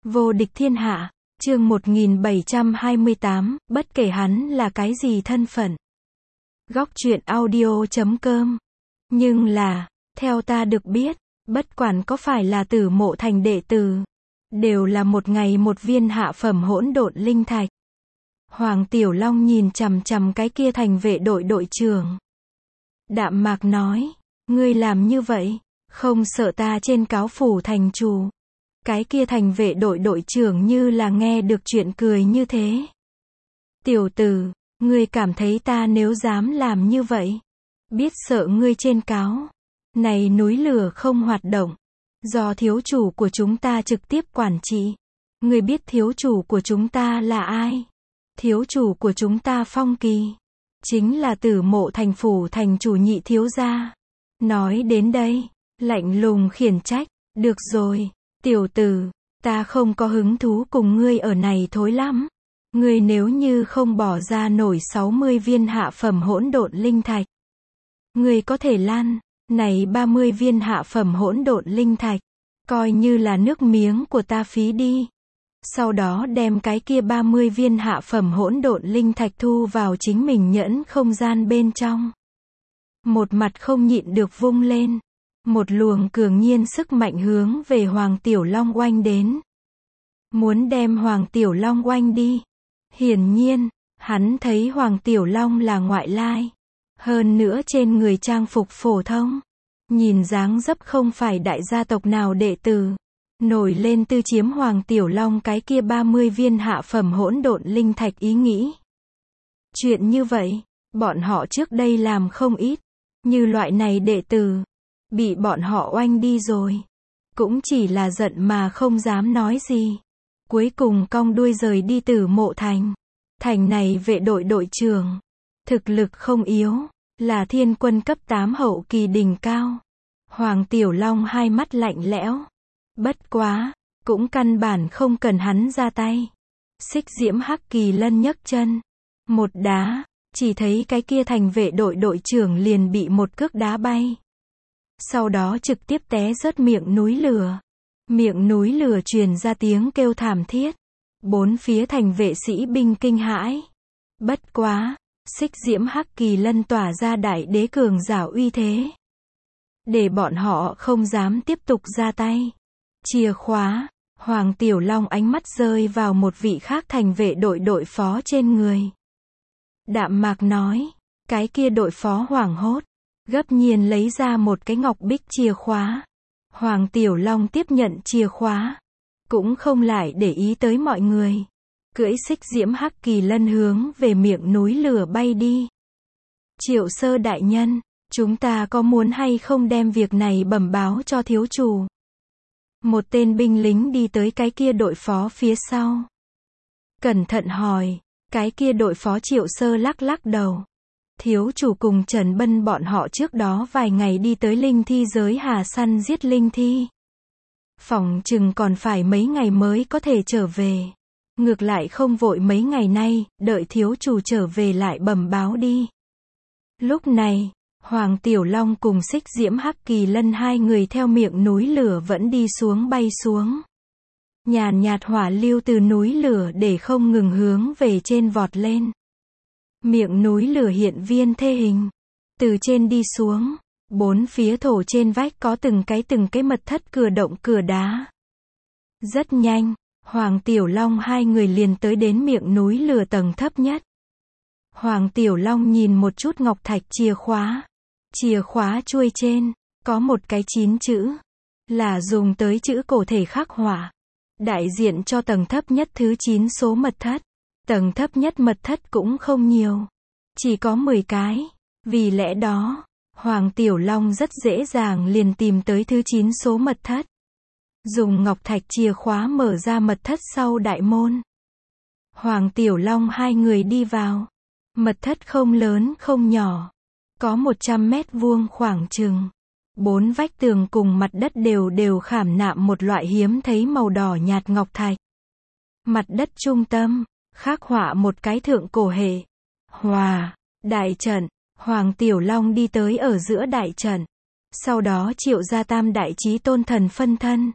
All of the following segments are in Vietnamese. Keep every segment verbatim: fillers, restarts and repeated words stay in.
Vô địch thiên hạ, chương một nghìn bảy trăm hai mươi tám, bất kể hắn là cái gì thân phận. Góc truyện audio chấm com. Nhưng là, theo ta được biết, bất quản có phải là Tử Mộ Thành đệ tử, đều là một ngày một viên hạ phẩm hỗn độn linh thạch. Hoàng Tiểu Long nhìn chằm chằm cái kia thành vệ đội đội trưởng. Đạm mạc nói, ngươi làm như vậy, không sợ ta trên cáo phủ thành chủ. Cái kia thành vệ đội đội trưởng như là nghe được chuyện cười như thế. Tiểu tử, ngươi cảm thấy ta nếu dám làm như vậy, biết sợ ngươi trên cáo. Này núi lửa không hoạt động, do thiếu chủ của chúng ta trực tiếp quản trị. Ngươi biết thiếu chủ của chúng ta là ai? Thiếu chủ của chúng ta Phong Kỳ, chính là Tử Mộ Thành phủ thành chủ nhị thiếu gia. Nói đến đây, lạnh lùng khiển trách, được rồi, tiểu tử, ta không có hứng thú cùng ngươi ở này thối lắm. Ngươi nếu như không bỏ ra nổi sáu mươi viên hạ phẩm hỗn độn linh thạch, ngươi có thể lan, này ba mươi viên hạ phẩm hỗn độn linh thạch, coi như là nước miếng của ta phí đi. Sau đó đem cái kia ba mươi viên hạ phẩm hỗn độn linh thạch thu vào chính mình nhẫn không gian bên trong. Một mặt không nhịn được vung lên, một luồng cường nhiên sức mạnh hướng về Hoàng Tiểu Long oanh đến. Muốn đem Hoàng Tiểu Long oanh đi. Hiển nhiên, hắn thấy Hoàng Tiểu Long là ngoại lai. Hơn nữa trên người trang phục phổ thông. Nhìn dáng dấp không phải đại gia tộc nào đệ tử. Nổi lên tư chiếm Hoàng Tiểu Long cái kia ba mươi viên hạ phẩm hỗn độn linh thạch ý nghĩ. Chuyện như vậy, bọn họ trước đây làm không ít. Như loại này đệ tử, bị bọn họ oanh đi rồi. Cũng chỉ là giận mà không dám nói gì. Cuối cùng cong đuôi rời đi Tử Mộ Thành. Thành này vệ đội đội trưởng. Thực lực không yếu, là thiên quân cấp tám hậu kỳ đỉnh cao. Hoàng Tiểu Long hai mắt lạnh lẽo. Bất quá, cũng căn bản không cần hắn ra tay. Xích diễm hắc kỳ lân nhấc chân. Một đá, chỉ thấy cái kia thành vệ đội đội trưởng liền bị một cước đá bay. Sau đó trực tiếp té rớt miệng núi lửa. Miệng núi lửa truyền ra tiếng kêu thảm thiết. Bốn phía thành vệ sĩ binh kinh hãi. Bất quá, xích diễm hắc kỳ lân tỏa ra đại đế cường giả uy thế. Để bọn họ không dám tiếp tục ra tay. Chìa khóa, Hoàng Tiểu Long ánh mắt rơi vào một vị khác thành vệ đội đội phó trên người. Đạm mạc nói, cái kia đội phó hoảng hốt, gấp nhiên lấy ra một cái ngọc bích chìa khóa. Hoàng Tiểu Long tiếp nhận chìa khóa, cũng không lại để ý tới mọi người. Cưỡi xích diễm hắc kỳ lân hướng về miệng núi lửa bay đi. Triệu sơ đại nhân, chúng ta có muốn hay không đem việc này bẩm báo cho thiếu chủ? Một tên binh lính đi tới cái kia đội phó phía sau. Cẩn thận hỏi, cái kia đội phó Triệu sơ lắc lắc đầu. Thiếu chủ cùng Trần Bân bọn họ trước đó vài ngày đi tới linh thi giới hà săn giết linh thi. Phỏng chừng còn phải mấy ngày mới có thể trở về. Ngược lại không vội mấy ngày nay, đợi thiếu chủ trở về lại bẩm báo đi. Lúc này, Hoàng Tiểu Long cùng xích diễm hắc kỳ lân hai người theo miệng núi lửa vẫn đi xuống bay xuống. Nhàn nhạt hỏa lưu từ núi lửa để không ngừng hướng về trên vọt lên. Miệng núi lửa hiện viên thê hình. Từ trên đi xuống, bốn phía thổ trên vách có từng cái từng cái mật thất cửa động cửa đá. Rất nhanh, Hoàng Tiểu Long hai người liền tới đến miệng núi lửa tầng thấp nhất. Hoàng Tiểu Long nhìn một chút ngọc thạch chìa khóa. Chìa khóa chuôi trên, có một cái chín chữ. Là dùng tới chữ cổ thể khắc họa. Đại diện cho tầng thấp nhất thứ chín số mật thất. Tầng thấp nhất mật thất cũng không nhiều. Chỉ có mười cái. Vì lẽ đó, Hoàng Tiểu Long rất dễ dàng liền tìm tới thứ chín số mật thất. Dùng ngọc thạch chìa khóa mở ra mật thất sau đại môn. Hoàng Tiểu Long hai người đi vào. Mật thất không lớn không nhỏ. Có một trăm mét vuông khoảng chừng. Bốn vách tường cùng mặt đất đều đều khảm nạm một loại hiếm thấy màu đỏ nhạt ngọc thạch. Mặt đất trung tâm, khắc họa một cái thượng cổ hệ. Hòa, đại trận. Hoàng Tiểu Long đi tới ở giữa đại trận. Sau đó triệu ra tam đại chí tôn thần phân thân.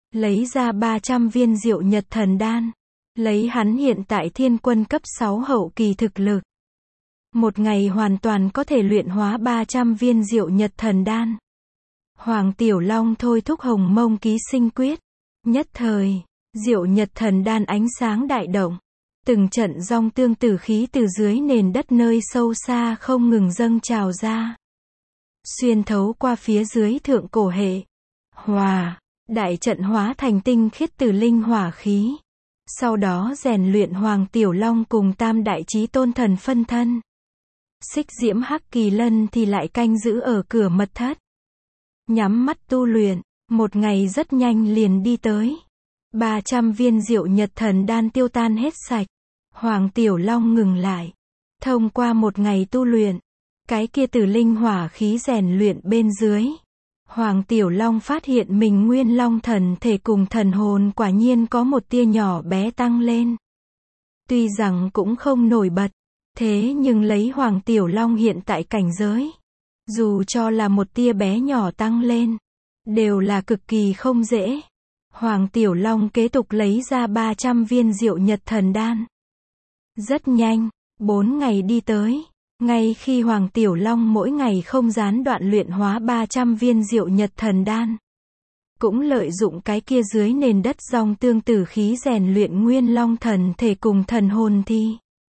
lấy ra ba trăm viên diệu nhật thần đan. Lấy hắn hiện tại thiên quân cấp sáu hậu kỳ thực lực. Một ngày hoàn toàn có thể luyện hóa ba trăm viên diệu nhật thần đan. Hoàng Tiểu Long thôi thúc hồng mông ký sinh quyết. Nhất thời, diệu nhật thần đan ánh sáng đại động. Từng trận dòng tương tử khí từ dưới nền đất nơi sâu xa không ngừng dâng trào ra. Xuyên thấu qua phía dưới thượng cổ hệ. Hòa, đại trận hóa thành tinh khiết tử linh hỏa khí. Sau đó rèn luyện Hoàng Tiểu Long cùng tam đại chí tôn thần phân thân. Xích diễm hắc kỳ lân thì lại canh giữ ở cửa mật thất. Nhắm mắt tu luyện, một ngày rất nhanh liền đi tới. ba trăm viên diệu nhật thần đan tiêu tan hết sạch. Hoàng Tiểu Long ngừng lại. Thông qua một ngày tu luyện, cái kia tử linh hỏa khí rèn luyện bên dưới. Hoàng Tiểu Long phát hiện mình nguyên long thần thể cùng thần hồn quả nhiên có một tia nhỏ bé tăng lên. Tuy rằng cũng không nổi bật, thế nhưng lấy Hoàng Tiểu Long hiện tại cảnh giới, dù cho là một tia bé nhỏ tăng lên, đều là cực kỳ không dễ. Hoàng Tiểu Long kế tục lấy ra ba trăm viên diệu nhật thần đan. Rất nhanh, bốn ngày đi tới. Ngay khi Hoàng Tiểu Long mỗi ngày không gián đoạn luyện hóa ba trăm viên diệu nhật thần đan, cũng lợi dụng cái kia dưới nền đất dòng tương tử khí rèn luyện nguyên long thần thể cùng thần hồn thi.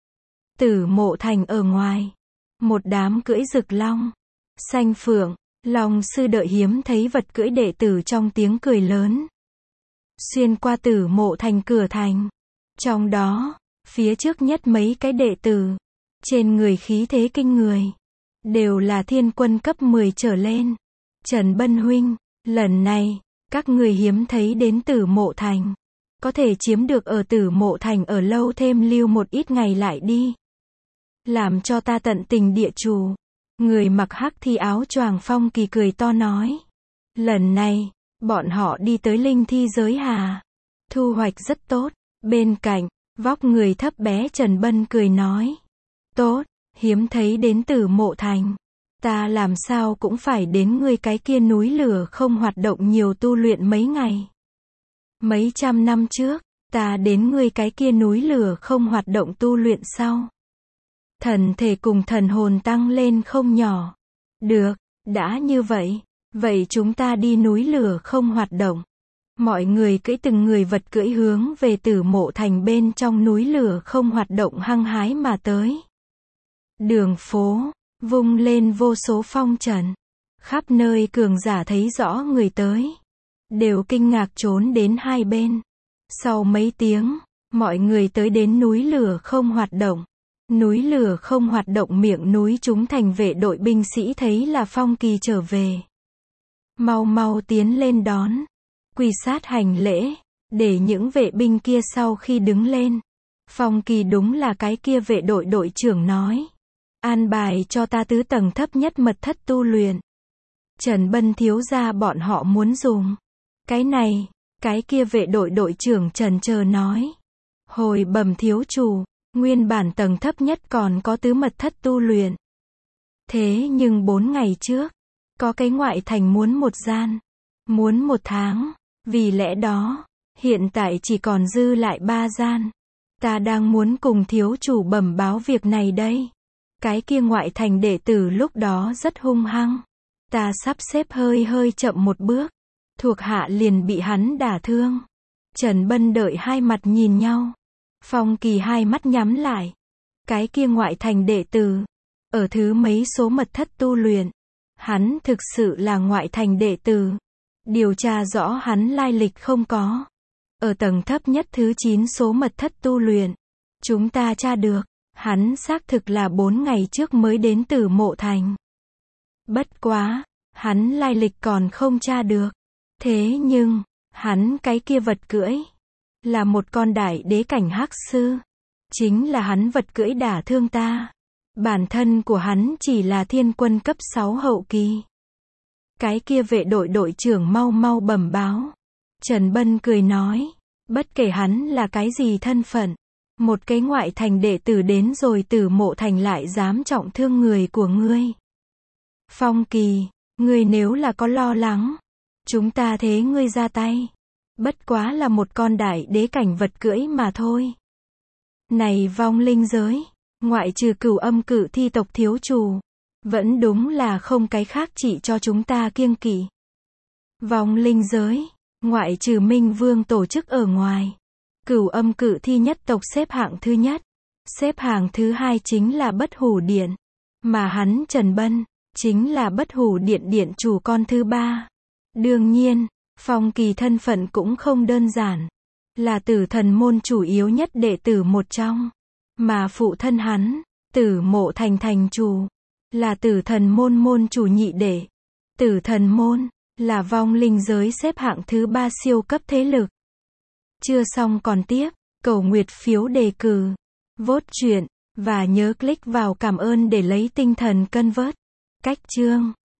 Tử Mộ Thành ở ngoài, một đám cưỡi rực long, xanh phượng, long sư đợi hiếm thấy vật cưỡi đệ tử trong tiếng cười lớn. Xuyên qua Tử Mộ Thành cửa thành, trong đó, phía trước nhất mấy cái đệ tử, trên người khí thế kinh người, đều là thiên quân cấp mười trở lên. Trần Bân huynh, lần này, các người hiếm thấy đến Tử Mộ Thành, có thể chiếm được ở Tử Mộ Thành ở lâu thêm lưu một ít ngày lại đi. Làm cho ta tận tình địa chủ. Người mặc hắc thi áo choàng Phong Kỳ cười to nói. Lần này, bọn họ đi tới linh thi giới hà. Thu hoạch rất tốt. Bên cạnh, vóc người thấp bé Trần Bân cười nói. Tốt, hiếm thấy đến Tử Mộ Thành. Ta làm sao cũng phải đến ngươi cái kia núi lửa không hoạt động nhiều tu luyện mấy ngày. Mấy trăm năm trước, ta đến ngươi cái kia núi lửa không hoạt động tu luyện sau. Thần thể cùng thần hồn tăng lên không nhỏ. Được, đã như vậy, vậy chúng ta đi núi lửa không hoạt động. Mọi người cưỡi từng người vật cưỡi hướng về Tử Mộ Thành bên trong núi lửa không hoạt động hăng hái mà tới. Đường phố, vung lên vô số phong trần. Khắp nơi cường giả thấy rõ người tới, đều kinh ngạc trốn đến hai bên. Sau mấy tiếng, mọi người tới đến núi lửa không hoạt động. Núi lửa không hoạt động miệng núi chúng thành vệ đội binh sĩ thấy là Phong Kỳ trở về. Mau mau tiến lên đón. Quỳ sát hành lễ, để những vệ binh kia sau khi đứng lên. Phong Kỳ đúng là cái kia vệ đội đội trưởng nói. An bài cho ta tứ tầng thấp nhất mật thất tu luyện. Trần Bân thiếu gia bọn họ muốn dùng. Cái này, cái kia vệ đội đội trưởng trần chờ nói. Hồi bẩm thiếu chủ, nguyên bản tầng thấp nhất còn có tứ mật thất tu luyện. Thế nhưng bốn ngày trước, có cái ngoại thành muốn một gian, muốn một tháng, vì lẽ đó, hiện tại chỉ còn dư lại ba gian. Ta đang muốn cùng thiếu chủ bẩm báo việc này đây. Cái kia ngoại thành đệ tử lúc đó rất hung hăng. Ta sắp xếp hơi hơi chậm một bước, thuộc hạ liền bị hắn đả thương. Trần Bân đợi hai mặt nhìn nhau. Phong Kỳ hai mắt nhắm lại. Cái kia ngoại thành đệ tử, ở thứ mấy số mật thất tu luyện. Hắn thực sự là ngoại thành đệ tử. Điều tra rõ hắn lai lịch không có. Ở tầng thấp nhất thứ chín số mật thất tu luyện. Chúng ta tra được, hắn xác thực là bốn ngày trước mới đến Tử Mộ Thành. Bất quá, hắn lai lịch còn không tra được. Thế nhưng, hắn cái kia vật cưỡi, là một con đại đế cảnh hắc sư. Chính là hắn vật cưỡi đả thương ta. Bản thân của hắn chỉ là thiên quân cấp sáu hậu kỳ. Cái kia vệ đội đội trưởng mau mau bẩm báo. Trần Bân cười nói. Bất kể hắn là cái gì thân phận. Một cái ngoại thành đệ tử đến rồi Tử Mộ Thành lại dám trọng thương người của ngươi. Phong Kỳ, ngươi nếu là có lo lắng, chúng ta thế ngươi ra tay. Bất quá là một con đại đế cảnh vật cưỡi mà thôi. Này vong linh giới, ngoại trừ Cửu Âm Cự Thi tộc thiếu chủ, vẫn đúng là không cái khác chỉ cho chúng ta kiêng kỵ. Vong linh giới, ngoại trừ Minh Vương tổ chức ở ngoài, Cửu Âm Cự Thi nhất tộc xếp hạng thứ nhất, xếp hạng thứ hai chính là Bất Hủ Điện, mà hắn Trần Bân chính là Bất Hủ Điện điện chủ con thứ ba. Đương nhiên, Phong Kỳ thân phận cũng không đơn giản, là Tử Thần môn chủ yếu nhất đệ tử một trong, mà phụ thân hắn, Tử Mộ Thành thành chủ, là Tử Thần môn môn chủ nhị đệ. Tử Thần môn là vong linh giới xếp hạng thứ ba siêu cấp thế lực. Chưa xong còn tiếp, cầu nguyệt phiếu đề cử, vote chuyện, và nhớ click vào cảm ơn để lấy tinh thần cân vớt. Cách chương